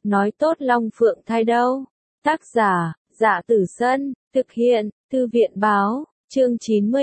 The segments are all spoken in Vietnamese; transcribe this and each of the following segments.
nói tốt Long Phượng thai đâu. Tác giả, Dạ Tử Sân, thực hiện, Thư viện báo, chương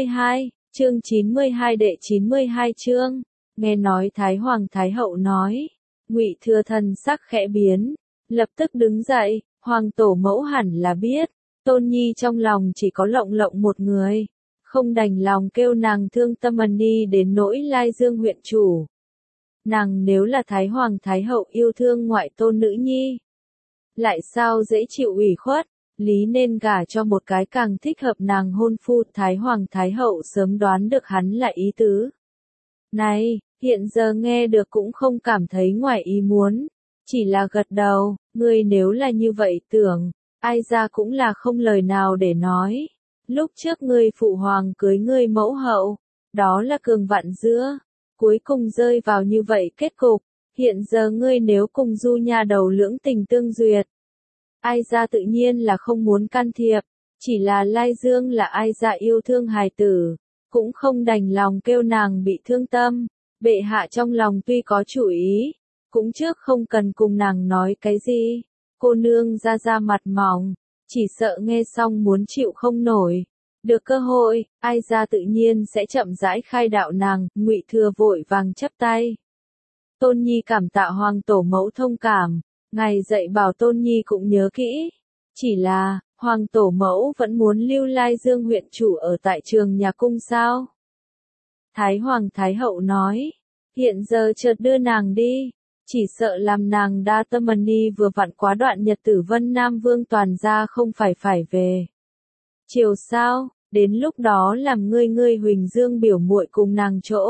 92 đệ 92 chương. Nghe nói Thái Hoàng Thái Hậu nói, Ngụy Thừa thần sắc khẽ biến, lập tức đứng dậy, Hoàng tổ mẫu hẳn là biết, Tôn Nhi trong lòng chỉ có Lộng Lộng một người, không đành lòng kêu nàng thương tâm đi đến nỗi Lai Dương huyện chủ. Nàng nếu là Thái Hoàng Thái Hậu yêu thương ngoại tôn nữ nhi, lại sao dễ chịu ủy khuất, lý nên gả cho một cái càng thích hợp nàng hôn phu. Thái Hoàng Thái Hậu sớm đoán được hắn là ý tứ này, hiện giờ nghe được cũng không cảm thấy ngoài ý muốn, chỉ là gật đầu. Ngươi nếu là như vậy tưởng, ai ra cũng là không lời nào để nói. Lúc trước ngươi phụ hoàng cưới ngươi mẫu hậu, đó là cường vạn giữa, cuối cùng rơi vào như vậy kết cục. Hiện giờ ngươi nếu cùng Du nha đầu lưỡng tình tương duyệt, ai ra tự nhiên là không muốn can thiệp, chỉ là Lai Dương là ai ra yêu thương hài tử, cũng không đành lòng kêu nàng bị thương tâm. Bệ hạ trong lòng tuy có chủ ý, cũng trước không cần cùng nàng nói cái gì. Cô nương ra mặt mỏng, chỉ sợ nghe xong muốn chịu không nổi. Được cơ hội, ai ra tự nhiên sẽ chậm rãi khai đạo nàng. Ngụy Thừa vội vàng chắp tay. Tôn Nhi cảm tạ Hoàng tổ mẫu thông cảm, ngài dạy bảo Tôn Nhi cũng nhớ kỹ. Chỉ là, Hoàng tổ mẫu vẫn muốn lưu Lai Dương huyện chủ ở tại Trường Nhà Cung sao? Thái Hoàng Thái Hậu nói, hiện giờ chợt đưa nàng đi, chỉ sợ làm nàng đa tâm đi vừa vặn quá đoạn nhật tử Vân Nam Vương toàn gia không phải về. Chiều sao, đến lúc đó làm ngươi Huỳnh Dương biểu muội cùng nàng chỗ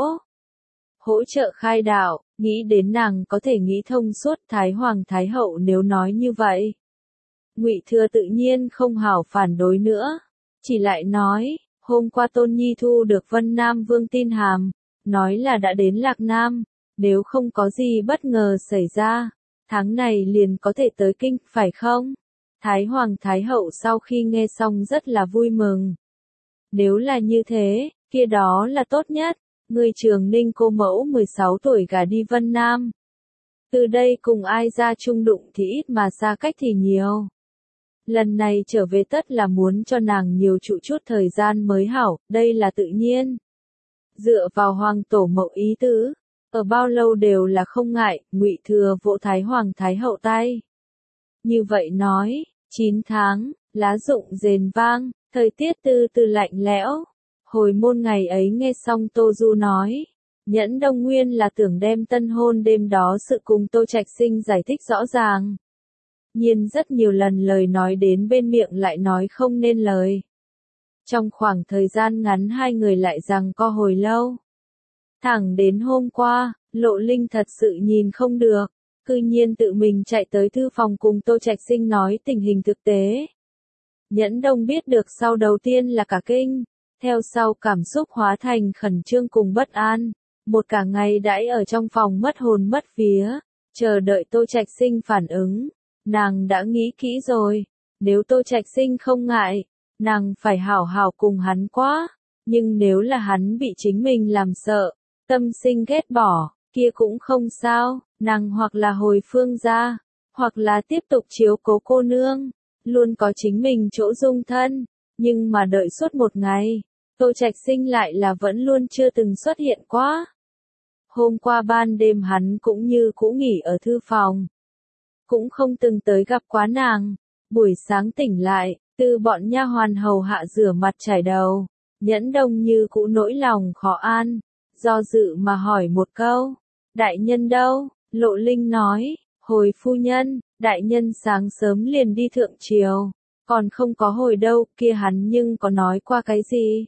hỗ trợ khai đạo, nghĩ đến nàng có thể nghĩ thông suốt. Thái Hoàng Thái Hậu nếu nói như vậy, Ngụy Thừa tự nhiên không hảo phản đối nữa, chỉ lại nói, hôm qua Tôn Nhi thu được Vân Nam Vương tin hàm, nói là đã đến Lạc Nam, nếu không có gì bất ngờ xảy ra, tháng này liền có thể tới kinh, phải không? Thái Hoàng Thái Hậu sau khi nghe xong rất là vui mừng. Nếu là như thế, kia đó là tốt nhất. Người Trường Ninh cô mẫu 16 tuổi gả đi Vân Nam. Từ đây cùng ai ra chung đụng thì ít mà xa cách thì nhiều. Lần này trở về tất là muốn cho nàng nhiều trụ chút thời gian mới hảo, đây là tự nhiên. Dựa vào Hoàng tổ mẫu ý tứ, ở bao lâu đều là không ngại. Ngụy Thừa vỗ Thái Hoàng Thái Hậu tay. Như vậy nói, 9 tháng, lá rụng rền vang, thời tiết từ từ lạnh lẽo. Hồi môn ngày ấy nghe xong Tô Du nói, Nhẫn Đông Nguyên là tưởng đem tân hôn đêm đó sự cùng Tô Trạch Sinh giải thích rõ ràng. Nhưng rất nhiều lần lời nói đến bên miệng lại nói không nên lời. Trong khoảng thời gian ngắn hai người lại giằng co hồi lâu. Thẳng đến hôm qua, Lộ Linh thật sự nhìn không được, cư nhiên tự mình chạy tới thư phòng cùng Tô Trạch Sinh nói tình hình thực tế. Nhẫn Đông biết được sau đầu tiên là cả kinh, theo sau cảm xúc hóa thành khẩn trương cùng bất an, một cả ngày đãi ở trong phòng mất hồn mất vía, chờ đợi Tô Trạch Sinh phản ứng. Nàng đã nghĩ kỹ rồi, nếu Tô Trạch Sinh không ngại, nàng phải hảo hảo cùng hắn quá, nhưng nếu là hắn bị chính mình làm sợ, tâm sinh ghét bỏ, kia cũng không sao, nàng hoặc là hồi Phương gia, hoặc là tiếp tục chiếu cố cô nương, luôn có chính mình chỗ dung thân, nhưng mà đợi suốt một ngày, Tô Trạch Sinh lại là vẫn luôn chưa từng xuất hiện quá. Hôm qua ban đêm hắn cũng như cũ nghỉ ở thư phòng, cũng không từng tới gặp quá nàng. Buổi sáng tỉnh lại, từ bọn nha hoàn hầu hạ rửa mặt chải đầu, Nhẫn Đông như cũ nỗi lòng khó an, do dự mà hỏi một câu, đại nhân đâu? Lộ Linh nói, hồi phu nhân, đại nhân sáng sớm liền đi thượng triều, còn không có hồi đâu. Kia hắn nhưng có nói qua cái gì?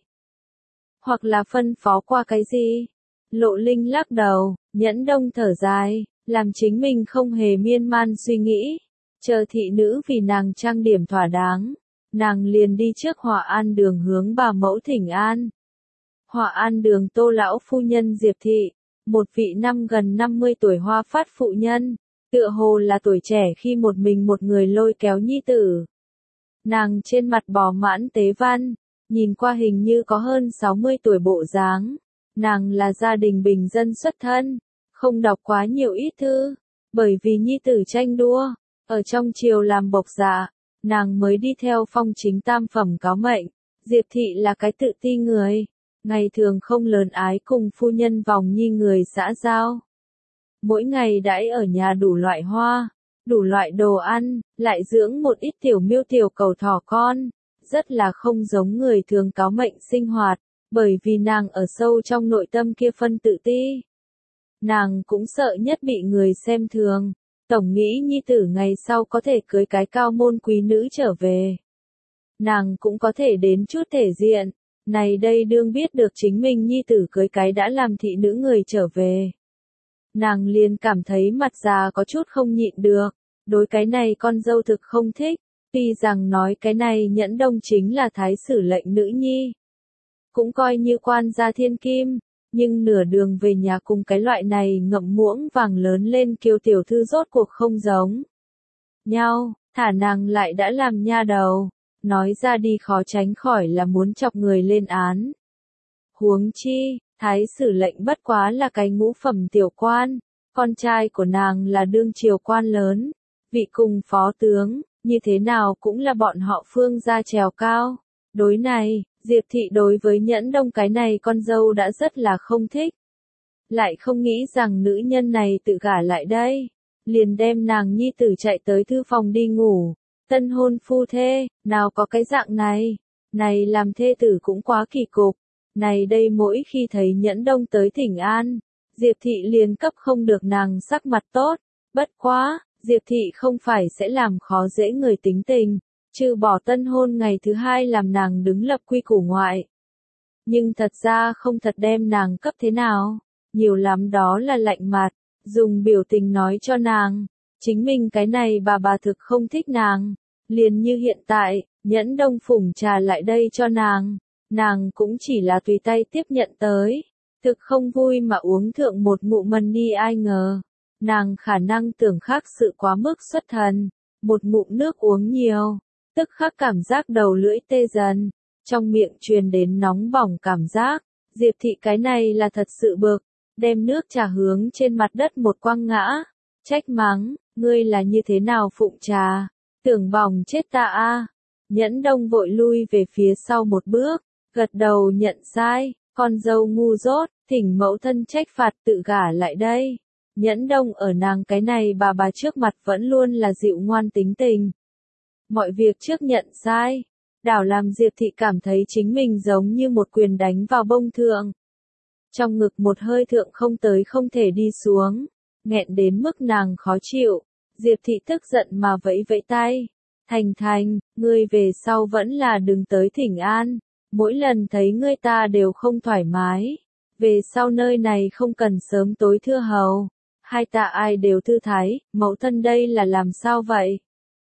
Hoặc là phân phó qua cái gì? Lộ Linh lắc đầu. Nhẫn Đông thở dài, làm chính mình không hề miên man suy nghĩ, chờ thị nữ vì nàng trang điểm thỏa đáng, nàng liền đi trước Hòa An đường hướng bà mẫu thỉnh an. Hòa An đường Tô lão phu nhân Diệp thị, một vị năm gần 50 tuổi hoa phát phụ nhân, tựa hồ là tuổi trẻ khi một mình một người lôi kéo nhi tử. Nàng trên mặt bò mãn tế văn, nhìn qua hình như có hơn 60 tuổi bộ dáng. Nàng là gia đình bình dân xuất thân, không đọc quá nhiều ít thư, bởi vì nhi tử tranh đua, Ở trong triều làm bộc dạ, nàng mới đi theo phong chính tam phẩm cáo mệnh. Diệp thị là cái tự ti người, ngày thường không lớn ái cùng phu nhân vòng nhi người xã giao. Mỗi ngày đãi ở nhà đủ loại hoa, đủ loại đồ ăn, lại dưỡng một ít tiểu miêu tiểu cầu thỏ con, rất là không giống người thường cáo mệnh sinh hoạt, bởi vì nàng ở sâu trong nội tâm kia phân tự ti. Nàng cũng sợ nhất bị người xem thường, tổng nghĩ nhi tử ngày sau có thể cưới cái cao môn quý nữ trở về. Nàng cũng có thể đến chút thể diện, này đây đương biết được chính mình nhi tử cưới cái đã làm thị nữ người trở về. Nàng liền cảm thấy mặt già có chút không nhịn được, đối cái này con dâu thực không thích, tuy rằng nói cái này Nhẫn Đông chính là thái sử lệnh nữ nhi. Cũng coi như quan gia thiên kim, nhưng nửa đường về nhà cùng cái loại này ngậm muỗng vàng lớn lên kiều tiểu thư rốt cuộc không giống nhau, thả nàng lại đã làm nha đầu, nói ra đi khó tránh khỏi là muốn chọc người lên án. Huống chi, thái sử lệnh bất quá là cái ngũ phẩm tiểu quan, con trai của nàng là đương triều quan lớn, vị cùng phó tướng, như thế nào cũng là bọn họ Phương gia trèo cao. Đối này, Diệp thị đối với Nhẫn Đông cái này con dâu đã rất là không thích. Lại không nghĩ rằng nữ nhân này tự gả lại đây, liền đem nàng nhi tử chạy tới thư phòng đi ngủ. Tân hôn phu thê, nào có cái dạng này, này làm thê tử cũng quá kỳ cục. Này đây mỗi khi thấy Nhẫn Đông tới thỉnh an, Diệp thị liền cấp không được nàng sắc mặt tốt, bất quá, Diệp thị không phải sẽ làm khó dễ người tính tình, trừ bỏ tân hôn ngày thứ hai làm nàng đứng lập quy củ ngoại. Nhưng thật ra không thật đem nàng cấp thế nào, nhiều lắm đó là lạnh mặt, dùng biểu tình nói cho nàng, chính mình cái này bà thực không thích nàng, liền như hiện tại, Nhẫn Đông phủng trà lại đây cho nàng cũng chỉ là tùy tay tiếp nhận tới, thực không vui mà uống thượng một ngụm mần đi ai ngờ, nàng khả năng tưởng khác sự quá mức xuất thần, một ngụm nước uống nhiều, tức khắc cảm giác đầu lưỡi tê dần, trong miệng truyền đến nóng bỏng cảm giác, Diệp thị cái này là thật sự bực, đem nước trà hướng trên mặt đất một quăng ngã, trách mắng, ngươi là như thế nào phụng trà, tưởng bỏng chết ta a. Nhẫn Đông vội lui về phía sau một bước, gật đầu nhận sai, con dâu ngu dốt, thỉnh mẫu thân trách phạt tự gả lại đây. Nhẫn Đông ở nàng cái này bà trước mặt vẫn luôn là dịu ngoan tính tình. Mọi việc trước nhận sai, đảo làm Diệp thị cảm thấy chính mình giống như một quyền đánh vào bông thượng. Trong ngực một hơi thượng không tới không thể đi xuống, nghẹn đến mức nàng khó chịu, Diệp thị tức giận mà vẫy vẫy tay. Thành, ngươi về sau vẫn là đừng tới thỉnh an, mỗi lần thấy ngươi ta đều không thoải mái. Về sau nơi này không cần sớm tối thưa hầu, hai ta ai đều thư thái, mẫu thân đây là làm sao vậy?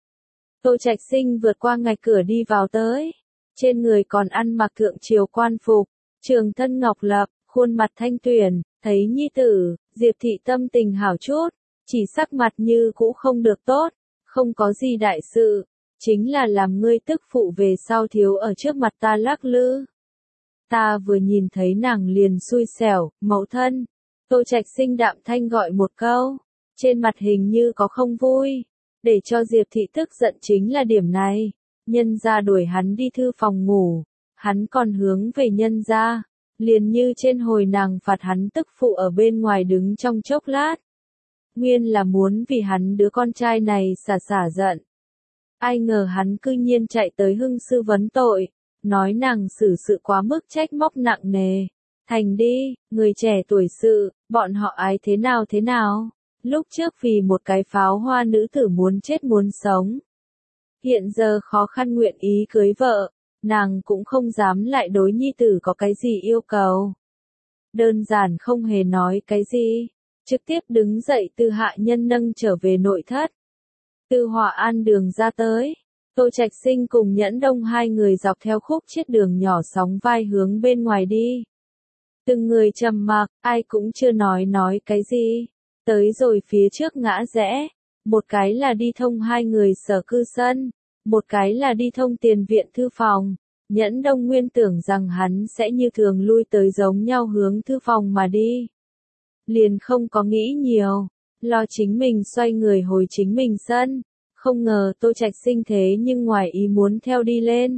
Tô Trạch Sinh vượt qua ngạch cửa đi vào tới, trên người còn ăn mặc thượng triều quan phục, trường thân ngọc lập, khuôn mặt thanh tuyển, thấy nhi tử, Diệp thị tâm tình hảo chút, chỉ sắc mặt như cũ không được tốt, không có gì đại sự, chính là làm ngươi tức phụ về sau thiếu ở trước mặt ta lắc lư. Ta vừa nhìn thấy nàng liền xui xẻo, mẫu thân. Tô Trạch Sinh đạm thanh gọi một câu, trên mặt hình như có không vui, để cho Diệp thị tức giận chính là điểm này, nhân gia đuổi hắn đi thư phòng ngủ, hắn còn hướng về nhân gia, liền như trên hồi nàng phạt hắn tức phụ ở bên ngoài đứng trong chốc lát. Nguyên là muốn vì hắn đứa con trai này xả giận. Ai ngờ hắn cư nhiên chạy tới hưng sư vấn tội, nói nàng xử sự quá mức trách móc nặng nề. Thành đi, người trẻ tuổi sự, bọn họ ai thế nào, lúc trước vì một cái pháo hoa nữ tử muốn chết muốn sống. Hiện giờ khó khăn nguyện ý cưới vợ, nàng cũng không dám lại đối nhi tử có cái gì yêu cầu. Đơn giản không hề nói cái gì, trực tiếp đứng dậy từ hạ nhân nâng trở về nội thất. Từ Hòa An đường ra tới, Tô Trạch Sinh cùng Nhẫn Đông hai người dọc theo khúc chiết đường nhỏ sóng vai hướng bên ngoài đi. Từng người trầm mặc, ai cũng chưa nói cái gì. Tới rồi phía trước ngã rẽ, một cái là đi thông hai người sở cư sân, một cái là đi thông tiền viện thư phòng. Nhẫn Đông nguyên tưởng rằng hắn sẽ như thường lui tới giống nhau hướng thư phòng mà đi. Liền không có nghĩ nhiều, lo chính mình xoay người hồi chính mình sân, Không ngờ Tô Trạch Sinh thế nhưng ngoài ý muốn theo đi lên.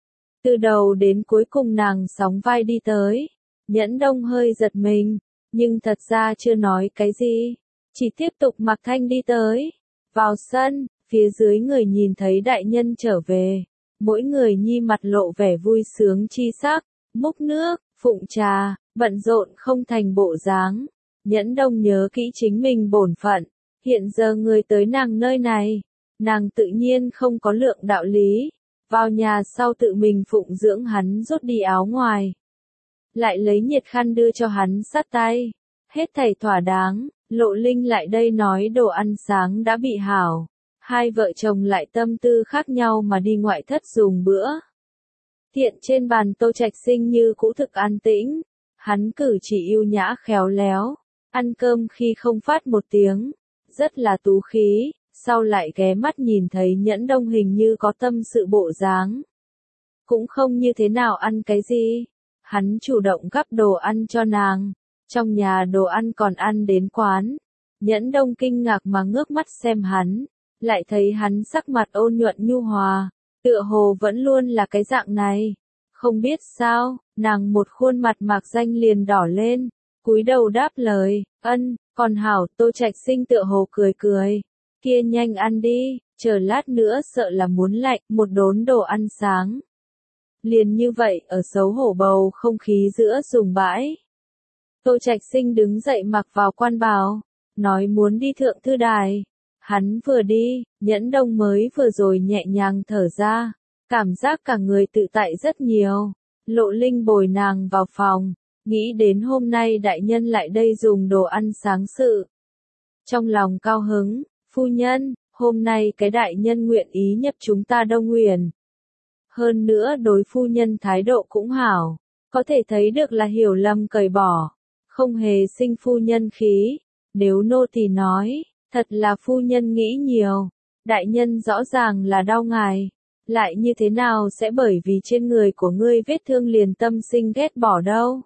Từ đầu đến cuối cùng nàng sóng vai đi tới. Nhẫn Đông hơi giật mình, nhưng thật ra chưa nói cái gì, chỉ tiếp tục mặc thanh đi tới. Vào sân, phía dưới người nhìn thấy đại nhân trở về, mỗi người nhi mặt lộ vẻ vui sướng chi sắc, múc nước, phụng trà, bận rộn không thành bộ dáng. Nhẫn Đông nhớ kỹ chính mình bổn phận, hiện giờ người tới nàng nơi này, nàng tự nhiên không có lượng đạo lý. Vào nhà sau tự mình phụng dưỡng hắn rút đi áo ngoài, lại lấy nhiệt khăn đưa cho hắn sát tay. Hết thảy thỏa đáng, Lộ Linh lại đây nói đồ ăn sáng đã bị hảo. Hai vợ chồng lại tâm tư khác nhau mà đi ngoại thất dùng bữa. Tiện trên bàn Tô Trạch Sinh như cũ thực an tĩnh, hắn cử chỉ yêu nhã khéo léo, ăn cơm khi không phát một tiếng, rất là tú khí, sau lại ghé mắt nhìn thấy Nhẫn Đông hình như có tâm sự bộ dáng. Cũng không như thế nào ăn cái gì, hắn chủ động gắp đồ ăn cho nàng, trong nhà đồ ăn còn ăn đến quán. Nhẫn Đông kinh ngạc mà ngước mắt xem hắn, lại thấy hắn sắc mặt ôn nhuận nhu hòa, tựa hồ vẫn luôn là cái dạng này. Không biết sao, nàng một khuôn mặt mạc danh liền đỏ lên, cúi đầu đáp lời, ân, còn hảo. Tô Trạch Sinh tựa hồ cười cười, kia nhanh ăn đi, chờ lát nữa sợ là muốn lạnh. Một đốn đồ ăn sáng. Liền như vậy ở xấu hổ bầu không khí giữa dùng bãi. Tô Trạch Sinh đứng dậy mặc vào quan bào, nói muốn đi thượng thư đài. Hắn vừa đi, Nhẫn Đông mới vừa rồi nhẹ nhàng thở ra, cảm giác cả người tự tại rất nhiều. Lộ Linh bồi nàng vào phòng, nghĩ đến hôm nay đại nhân lại đây dùng đồ ăn sáng sự. Trong lòng cao hứng, phu nhân, hôm nay cái đại nhân nguyện ý nhập chúng ta Đông Nguyền. Hơn nữa đối phu nhân thái độ cũng hảo, có thể thấy được là hiểu lầm cởi bỏ, không hề sinh phu nhân khí. Nếu nô tỳ nói, thật là phu nhân nghĩ nhiều, đại nhân rõ ràng là đau ngài, lại như thế nào sẽ bởi vì trên người của ngươi vết thương liền tâm sinh ghét bỏ đâu.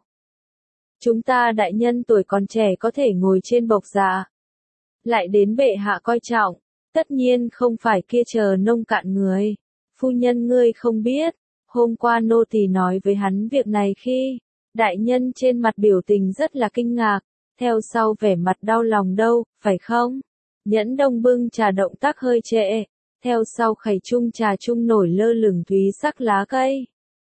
Chúng ta đại nhân tuổi còn trẻ có thể ngồi trên bộc dạ, lại đến bệ hạ coi trọng, tất nhiên không phải kia chờ nông cạn người. Phu nhân ngươi không biết, hôm qua nô tỳ nói với hắn việc này khi, đại nhân trên mặt biểu tình rất là kinh ngạc, theo sau vẻ mặt đau lòng đâu, phải không? Nhẫn Đông bưng trà động tác hơi trễ, theo sau khẩy chung trà chung nổi lơ lửng thúy sắc lá cây.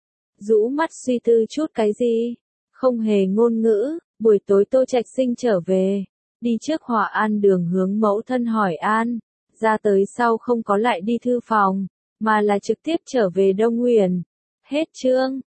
Rũ mắt suy tư chút cái gì, không hề ngôn ngữ. Buổi tối Tô Trạch Sinh trở về, đi trước Hòa An đường hướng mẫu thân hỏi an, ra tới sau không có lại đi thư phòng, mà là trực tiếp trở về Đông Nguyền. Hết chương.